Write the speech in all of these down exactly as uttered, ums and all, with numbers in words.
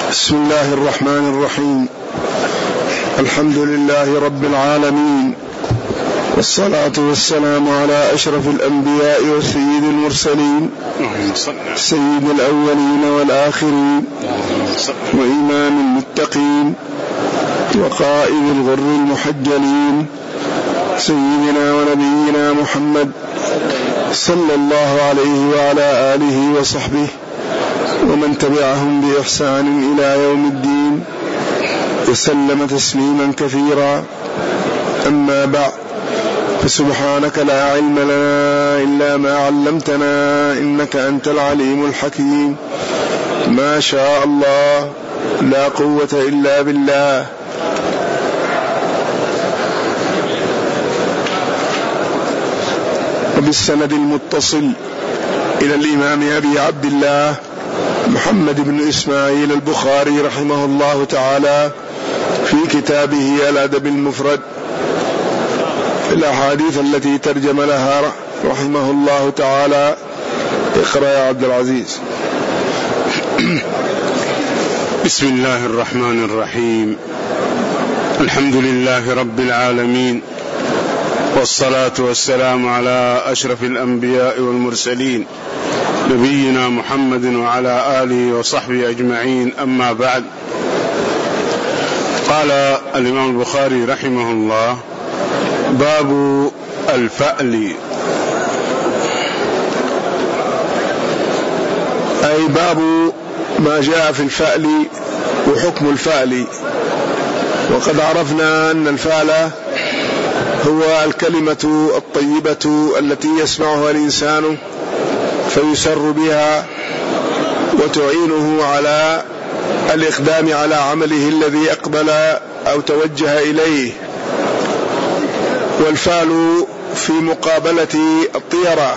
بسم الله الرحمن الرحيم. الحمد لله رب العالمين، والصلاة والسلام على أشرف الأنبياء وسيد المرسلين، سيد الأولين والآخرين، وإمام المتقين، وقائد الغر المحجلين، سيدنا ونبينا محمد صلى الله عليه وعلى آله وصحبه ومن تبعهم بإحسان إلى يوم الدين، وسلم تسليما كثيرا. أما بعد، فسبحانك لا علم لنا إلا ما علمتنا إنك أنت العليم الحكيم. ما شاء الله، لا قوة إلا بالله. وبالسند المتصل إلى الإمام أبي عبد الله محمد بن إسماعيل البخاري رحمه الله تعالى في كتابه الأدب المفرد الأحاديث التي ترجم لها رحمه الله تعالى. اقرأ يا عبد العزيز. بسم الله الرحمن الرحيم. الحمد لله رب العالمين، والصلاة والسلام على أشرف الأنبياء والمرسلين، نبينا محمد وعلى آله وصحبه أجمعين. أما بعد، قال الإمام البخاري رحمه الله: باب الفأل، أي باب ما جاء في الفأل وحكم الفأل. وقد عرفنا أن الفأل هو الكلمة الطيبة التي يسمعها الإنسان فيسر بها وتعينه على الإقدام على عمله الذي أقبل أو توجه إليه. والفأل في مقابلة الطيرة،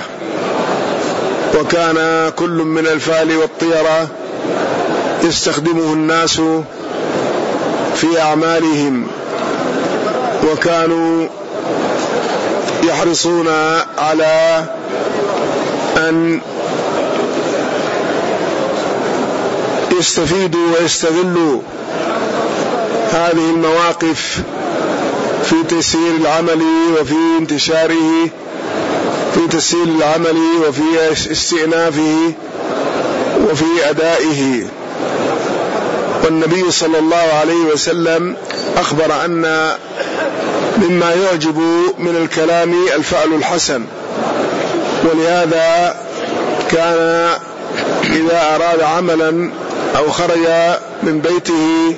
وكان كل من الفأل والطيرة يستخدمه الناس في أعمالهم، وكانوا يحرصون على أن يستفيدوا ويستغلوا هذه المواقف في تيسير العمل وفي انتشاره، في تسهيل العمل وفي استئنافه وفي أدائه. والنبي صلى الله عليه وسلم أخبر أن مما يعجب من الكلام الفأل الحسن، ولهذا كان إذا أراد عملا أو خرج من بيته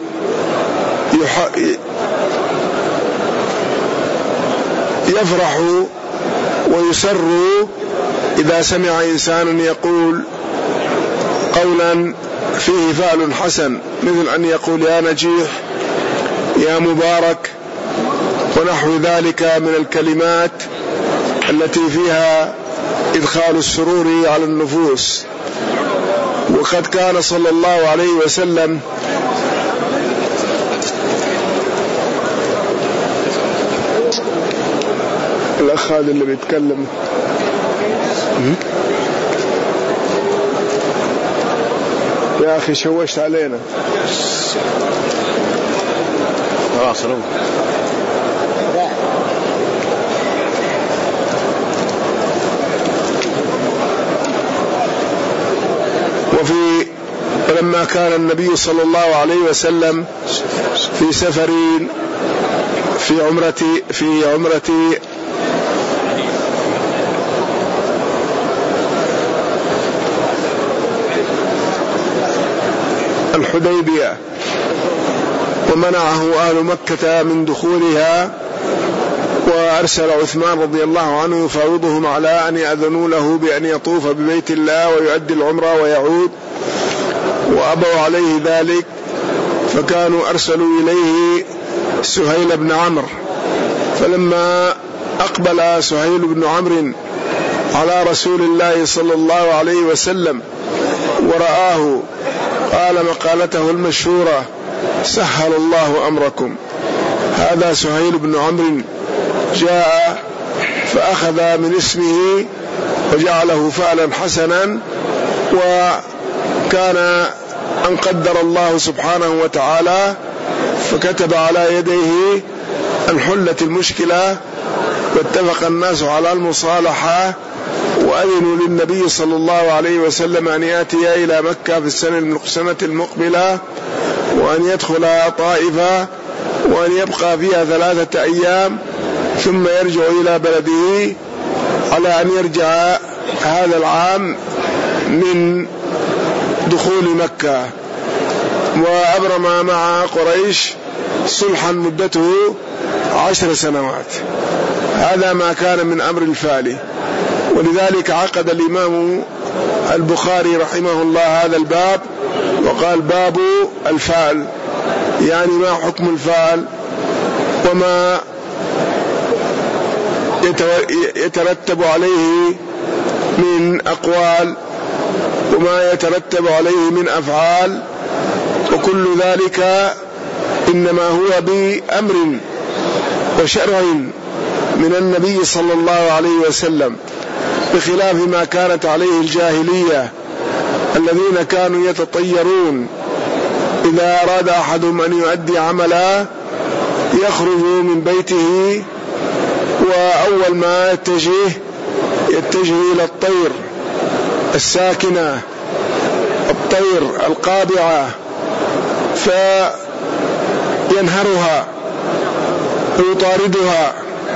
يفرح ويسر إذا سمع إنسان يقول قولا فيه فأل حسن، مثل أن يقول يا نجيح، يا مبارك، ونحو ذلك من الكلمات التي فيها إدخال السرور على النفوس. وقد كان صلى الله عليه وسلم الأخ هذا اللي بيتكلم يا أخي شوشت علينا. وفي لما كان النبي صلى الله عليه وسلم في سفر في عمرة في عمرة الحديبية، ومنعه أهل مكة من دخولها، وأرسل عثمان رضي الله عنه يفاوضهم على أن يأذنوا له بأن يطوف ببيت الله ويؤدي العمرة ويعود، وأبوا عليه ذلك، فكانوا أرسلوا إليه سهيل بن عمرو. فلما أقبل سهيل بن عمرو على رسول الله صلى الله عليه وسلم ورآه قال مقالته المشهورة: سهل الله أمركم. هذا سهيل بن عمرو جاء فأخذ من اسمه وجعله فعلا حسنا، وكان أن قدر الله سبحانه وتعالى فكتب على يديه أن حلت المشكلة واتفق الناس على المصالحة، وأذنوا للنبي صلى الله عليه وسلم أن يأتي إلى مكة في السنة المقبلة، وأن يدخل طائفة، وأن يبقى فيها ثلاثة أيام ثم يرجع إلى بلده، على أن يرجع هذا العام من دخول مكة. وأبرم مع قريش صلحا مدته عشر سنوات. هذا ما كان من أمر الفالي، ولذلك عقد الإمام البخاري رحمه الله هذا الباب وقال باب الفال، يعني ما حكم الفال وما يترتب عليه من أقوال وما يترتب عليه من أفعال، وكل ذلك إنما هو بأمر وشرع من النبي صلى الله عليه وسلم، بخلاف ما كانت عليه الجاهلية الذين كانوا يتطيرون. إذا أراد أحدهم أن يؤدي عملا يخرج من بيته وأول ما يتجه يتجه إلى الطير الساكنة، الطير القابعة، فينهرها ويطاردها،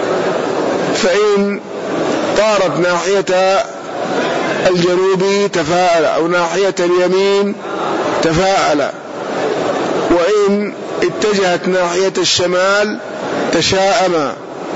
فإن طارت ناحية الجنوب تفاءل أو ناحية اليمين تفاءل، وإن اتجهت ناحية الشمال تشاءم.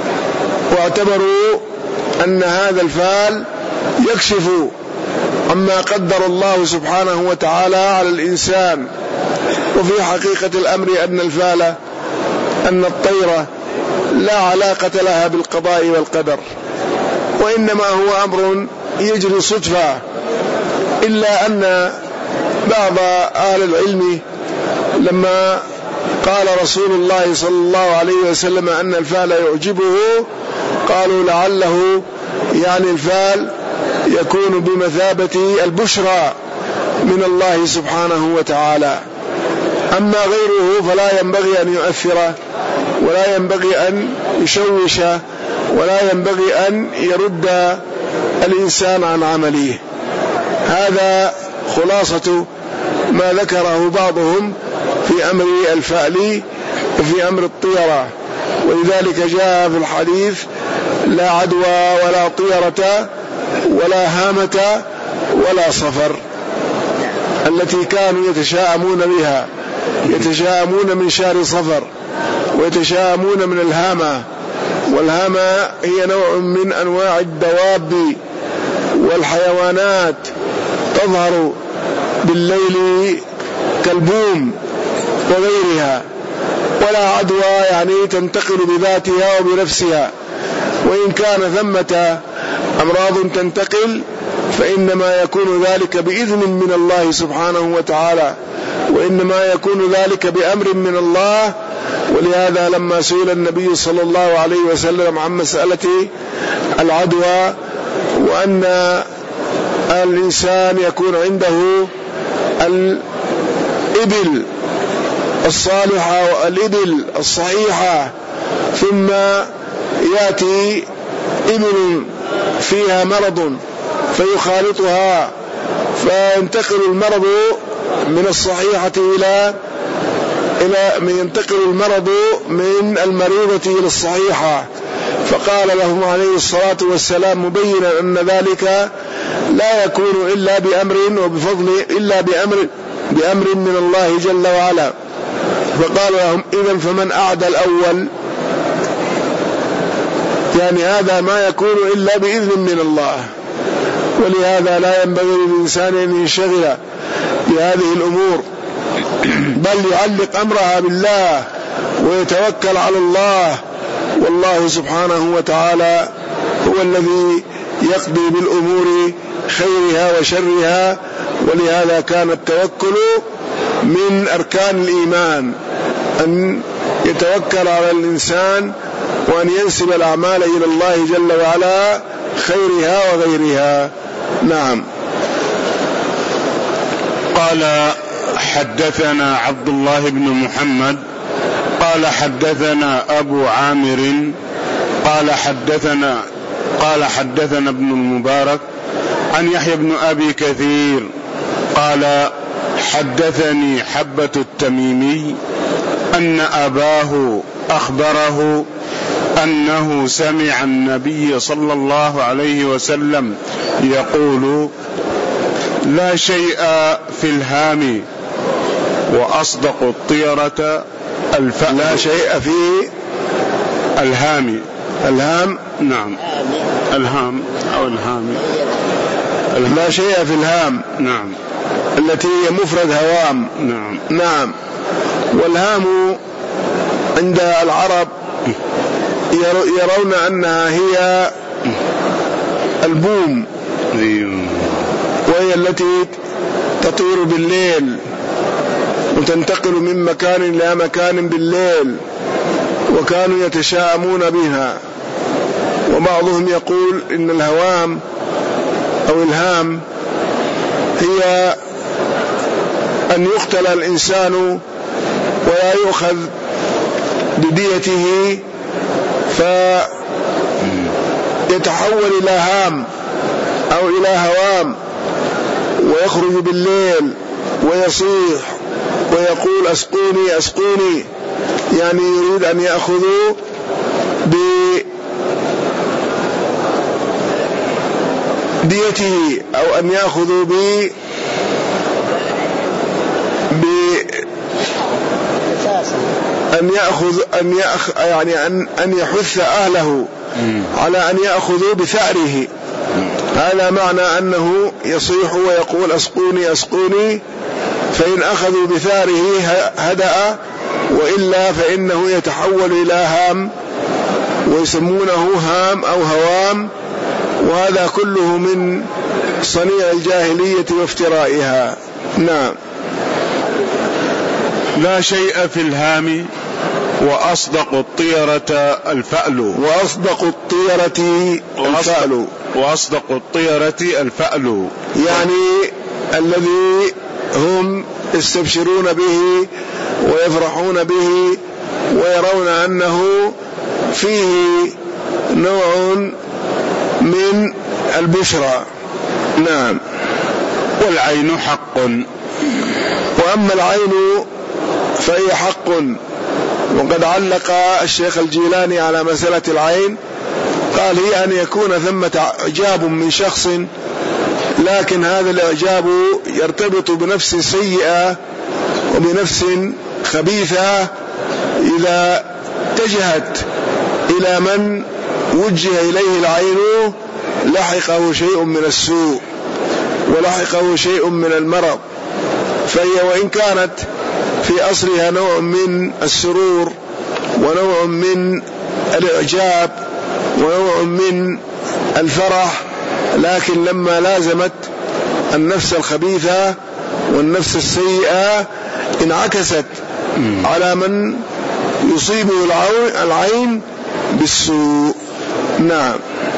واعتبروا أن هذا الفال يكشف عما قدر الله سبحانه وتعالى على الإنسان. وفي حقيقة الأمر أن الفال أن الطيرة لا علاقة لها بالقضاء والقدر، وإنما هو أمر يجري صدفة، إلا أن بعض أهل العلم لما قال رسول الله صلى الله عليه وسلم أن الفال يعجبه قالوا لعله يعني الفال يكون بمثابة البشرى من الله سبحانه وتعالى. أما غيره فلا ينبغي أن يؤثر ولا ينبغي أن يشوش ولا ينبغي أن يرد الإنسان عن عمله. هذا خلاصة ما ذكره بعضهم في أمر الفأل وفي أمر الطيرة. ولذلك جاء في الحديث لا عدوى ولا طيرة ولا هامة ولا صفر، التي كانوا يتشاءمون بها، يتشاءمون من شهر صفر ويتشاءمون من الهامة. والهامة هي نوع من أنواع الدواب والحيوانات تظهر بالليل كالبوم وغيرها. ولا عدوى يعني تنتقل بذاتها وبنفسها، وإن كان ثمة أمراض تنتقل فإنما يكون ذلك بإذن من الله سبحانه وتعالى، وإنما يكون ذلك بأمر من الله. ولهذا لما سئل النبي صلى الله عليه وسلم عن مسألة العدوى وأن الإنسان يكون عنده الإبل الصالحة والإبل الصحيحة ثم يأتي إبل فيها مرض فيخالطها فينتقل المرض من الصحيحة إلى إلى ينتقل المرض من المريضة إلى الصحيحة. فقال لهم عليه الصلاة والسلام مبينا أن ذلك لا يكون إلا بأمر وبفضل إلا بأمر بأمر من الله جل وعلا. فقال لهم إذن فمن أعدى الأول، يعني هذا ما يكون إلا بإذن من الله. ولهذا لا ينبغي للإنسان أن ينشغل بهذه الأمور، بل يعلق أمرها بالله ويتوكل على الله، والله سبحانه وتعالى هو الذي يقضي بالأمور خيرها وشرها. ولهذا كان التوكل من أركان الإيمان، أن يتوكل على الإنسان وأن ينسب الأعمال إلى الله جل وعلا خيرها وغيرها. نعم. قال حدثنا عبد الله بن محمد قال حدثنا أبو عامر قال حدثنا قال حدثنا ابن المبارك عن يحيى بن أبي كثير قال حدثني حبة التميمي أن أباه أخبره أنه سمع النبي صلى الله عليه وسلم يقول: لا شيء في الهام وأصدق الطيرة الفأل. لا شيء في الهام. الهام نعم، الهام أو الهام. الهام. لا شيء في الهام. نعم، التي هي مفرد هوام. نعم. نعم. والهام عند العرب يرون أنها هي البوم، وهي التي تطير بالليل وتنتقل من مكان إلى مكان بالليل، وكانوا يتشاءمون بها. وبعضهم يقول إن الهوام أو الهام هي أن يقتل الإنسان ولا يؤخذ بديته فيتحول إلى هام أو إلى هوام، ويخرج بالليل ويصيح ويقول: أسقوني أسقوني، يعني يريد أن يأخذوا بديته أو أن يأخذوا ب أن يأخذ أن يأخ يعني أن أن يحث أهله على أن يأخذوا بثأره. هذا معنى أنه يصيح ويقول: أسقوني أسقوني، فإن أخذوا بثاره هدأ، وإلا فإنه يتحول إلى هام، ويسمونه هام أو هوام. وهذا كله من صنيع الجاهلية وافترائها. نعم. لا شيء في الهام وأصدق الطيرة الفأل. وأصدق الطيرة الفأل. وأصدق الطيرة الفأل، يعني الذي هم يستبشرون به ويفرحون به ويرون أنه فيه نوع من البشرى. نعم. والعين حق. وأما العين فهي حق. وقد علق الشيخ الجيلاني على مسألة العين، قال: هي أن يكون ثمة إعجاب من شخص، لكن هذا الإعجاب يرتبط بنفس سيئة وبنفس خبيثة، إذا اتجهت إلى من وجه إليه العين لحقه شيء من السوء ولحقه شيء من المرض. فهي وإن كانت في أصلها نوع من السرور ونوع من الإعجاب ونوع من الفرح، لكن لما لازمت النفس الخبيثة والنفس السيئة انعكست على من يصيبه العين بالسوء. نعم.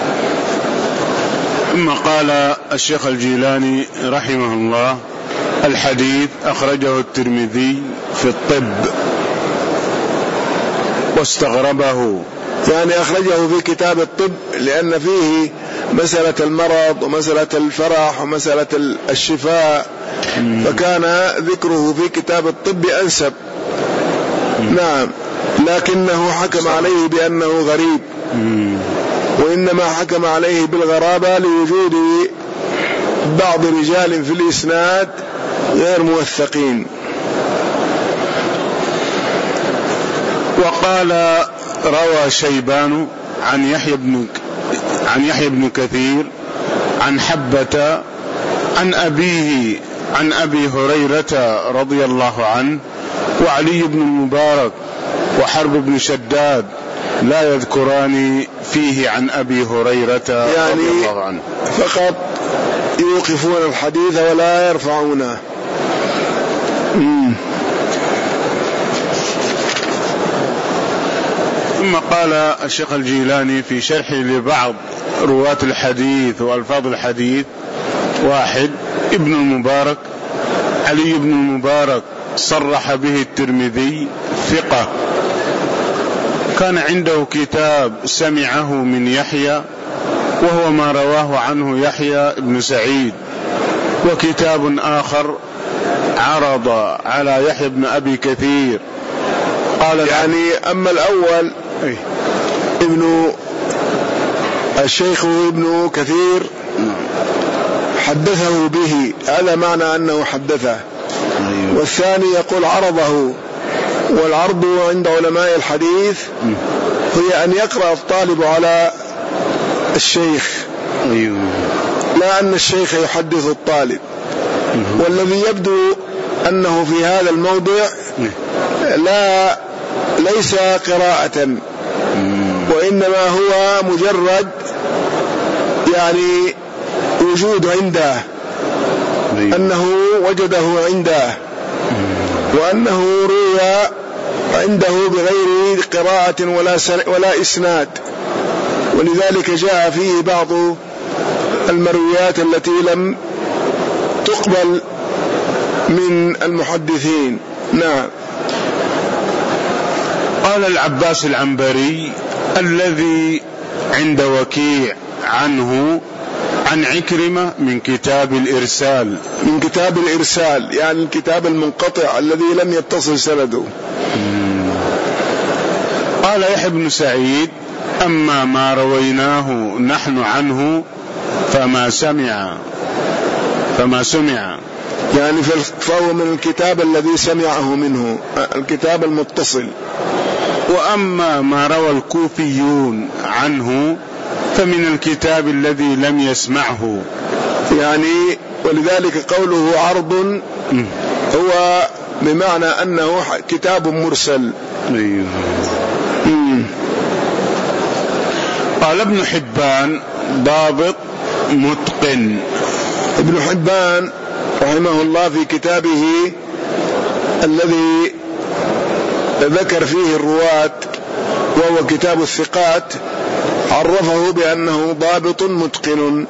ثم قال الشيخ الجيلاني رحمه الله: الحديث أخرجه الترمذي في الطب واستغربه، يعني أخرجه في كتاب الطب لأن فيه مسألة المرض ومسألة الفرح ومسألة الشفاء، فكان ذكره في كتاب الطب أنسب. نعم. لكنه حكم عليه بأنه غريب، وإنما حكم عليه بالغرابة لوجود بعض رجال في الإسناد غير موثقين. وقال: روى شيبان عن يحيى بن عن يحيى بن كثير عن حبة عن أبيه عن أبي هريرة رضي الله عنه وعلي بن المبارك وحرب بن شداد لا يذكران فيه عن أبي هريرة يعني رضي الله عنه، فقط يوقفون الحديث ولا يرفعونه. ثم قال الشيخ الجيلاني في شرح لبعض رواة الحديث وألفاظ الحديث: واحد، ابن المبارك علي بن المبارك صرح به الترمذي ثقة، كان عنده كتاب سمعه من يحيى وهو ما رواه عنه يحيى بن سعيد، وكتاب آخر عرض على يحيى بن أبي كثير قال يعني أما الأول أي ابن الشيخ ابن كثير حدثه به، هذا معنى أنه حدثه. أيوه. والثاني يقول عرضه، والعرض عند علماء الحديث هي أن يقرأ الطالب على الشيخ، أيوه. لا أن الشيخ يحدث الطالب. والذي يبدو أنه في هذا الموضع لا ليس قراءة، وإنما هو مجرد يعني وجود عنده، أنه وجده عنده، وأنه روى عنده بغير قراءة ولا ولا إسناد، ولذلك جاء فيه بعض المرويات التي لم تقبل من المحدثين. نعم. قال العباس العنبري الذي عند وكيع عنه عن عكرمة من كتاب الإرسال، من كتاب الإرسال يعني الكتاب المنقطع الذي لم يتصل سنده. قال يحيى بن سعيد أما ما رويناه نحن عنه فما سمع فما سمع يعني فهو من الكتاب الذي سمعه منه، الكتاب المتصل. وأما ما روى الكوفيون عنه فمن الكتاب الذي لم يسمعه، يعني ولذلك قوله عرض هو بمعنى أنه كتاب مرسل. أيوه. قال ابن حبان ضابط متقن. ابن حبان رحمه الله في كتابه الذي ذكر فيه الرواة وهو كتاب الثقات عرفه بأنه ضابط متقن.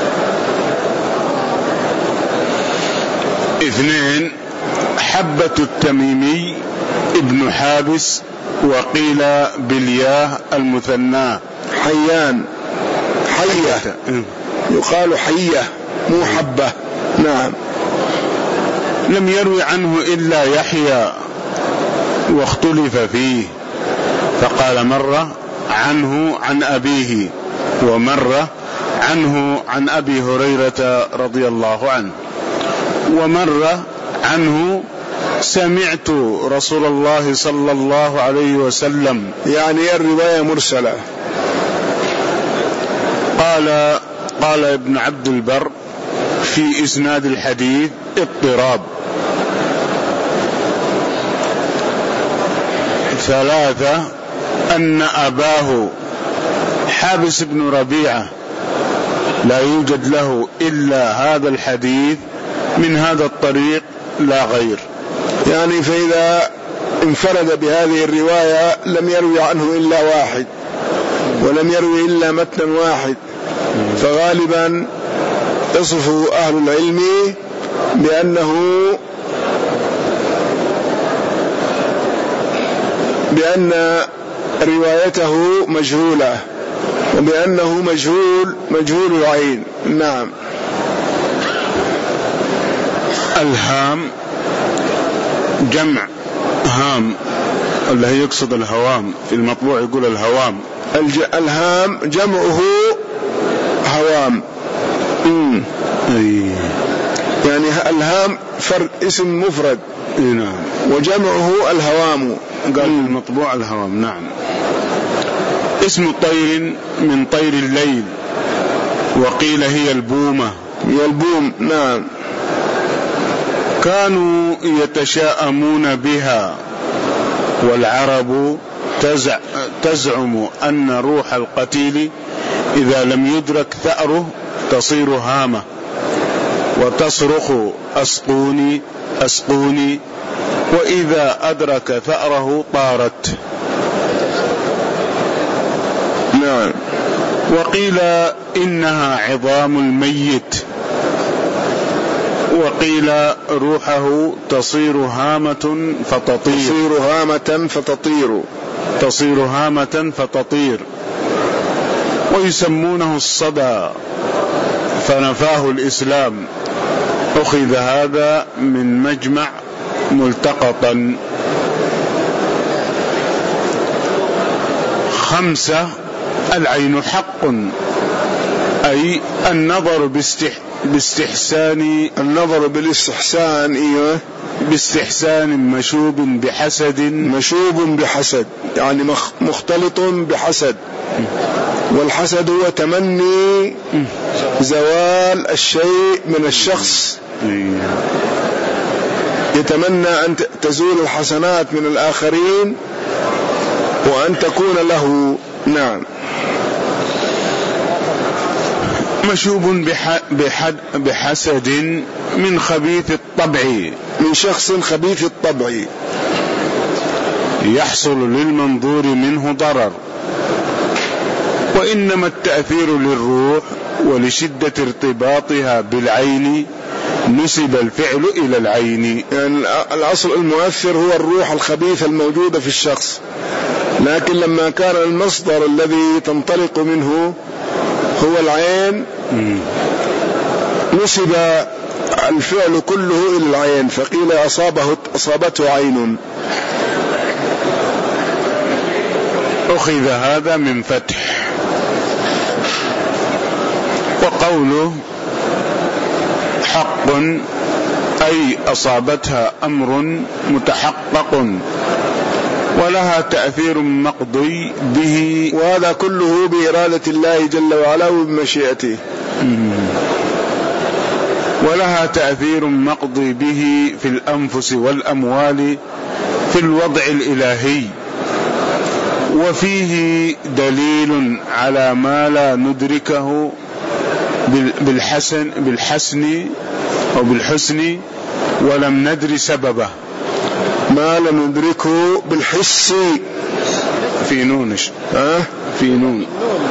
اثنين حبة التميمي ابن حابس وقيل بالياه المثنى حيان، حية يقال حية مو حبة. نعم. لم يروي عنه إلا يحيى واختلف فيه، فقال مرة عنه عن أبيه ومرة عنه عن أبي هريرة رضي الله عنه ومرة عنه سمعت رسول الله صلى الله عليه وسلم، يعني الرواية مرسلة. قال قال ابن عبد البر في إسناد الحديث اضطراب. ثلاثة أن أباه حابس بن ربيعة لا يوجد له إلا هذا الحديث من هذا الطريق لا غير، يعني فإذا انفرد بهذه الرواية لم يروي عنه إلا واحد ولم يروي إلا متنا واحد، فغالبا يصف أهل العلم بأنه بأن روايته مجهولة وبأنه مجهول مجهول العين. نعم. الهام جمع هام، اللي هي يقصد الهوام، في المطبوع يقول الهوام. الهام جمعه هوام. امم أي. يعني الهام فرد اسم مفرد. نعم. وجمعه الهوام. قال المطبوع الهوام. نعم. اسم طير من طير الليل وقيل هي البومة. هي البوم. نعم. كانوا يتشاءمون بها، والعرب تزع تزعم أن روح القتيل إذا لم يدرك ثأره تصير هامة وتصرخ أسقوني أسقوني، وإذا أدرك ثأره طارت. نعم. وقيل إنها عظام الميت، وقيل روحه تصير هامة فتطير تصير هامة فتطير تصير هامة فتطير ويسمونه الصدى فنفاه الإسلام. أخذ هذا من مجمع ملتقطا. خمسة: العين حق، أي النظر باستح... باستحسان النظر بالاستحسان إيه باستحسان مشوب بحسد مشوب بحسد يعني مخ... مختلط بحسد. والحسد هو تمني زوال الشيء من الشخص، يتمنى أن تزول الحسنات من الآخرين وأن تكون له. نعم. مشوب بح... بحد... بحسد من خبيث الطبع، من شخص خبيث الطبع يحصل للمنظور منه ضرر. وإنما التأثير للروح، ولشدة ارتباطها بالعين نسب الفعل إلى العين. يعني الأصل المؤثر هو الروح الخبيثة الموجودة في الشخص، لكن لما كان المصدر الذي تنطلق منه هو العين نسب الفعل كله إلى العين، فقيل أصابه أصابته عين. أخذ هذا من فتح. وقوله حق أي أصابتها أمر متحقق ولها تأثير مقضي به، وهذا كله بإرادة الله جل وعلا وبمشيئته. ولها تأثير مقضي به في الأنفس والأموال في الوضع الإلهي. وفيه دليل على ما لا ندركه بالحسن بالحسن أو بالحسن ولم ندري سببه. ما لم ندركه بالحس في نونش أه؟ في نون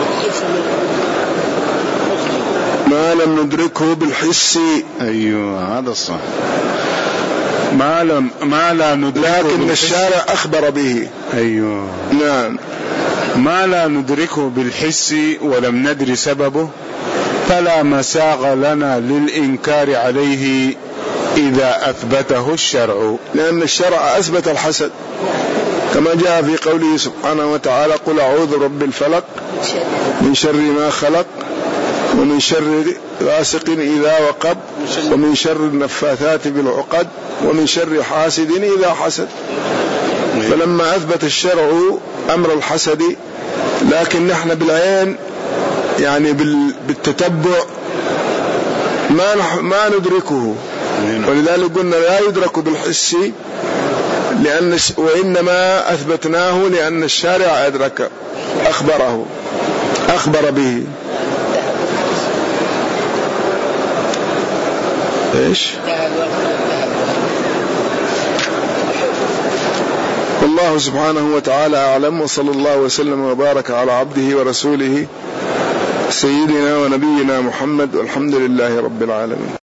ما لم ندركه بالحس. أيوة هذا الصح. ما لم ما لا ندركه لكن بالحس. الشارع أخبر به. أيوة نعم. ما لا ندركه بالحس ولم ندري سببه فلا مساغ لنا للإنكار عليه إذا أثبته الشرع، لأن الشرع أثبت الحسد كما جاء في قوله سبحانه وتعالى: قل أعوذ برب الفلق من شر ما خلق ومن شر غاسق إذا وقب ومن شر النفاثات بالعقد ومن شر حاسد إذا حسد. فلما أثبت الشرع أمر الحسد، لكن نحن بالعين يعني بالتتبع ما ما ندركه، ولذلك قلنا لا يدرك بالحس، لأن وإنما أثبتناه لأن الشارع أدرك أخبره أخبر به. إيش؟ والله سبحانه وتعالى أعلم، وصلى الله وسلم وبارك على عبده ورسوله سيدنا ونبينا محمد، والحمد لله رب العالمين.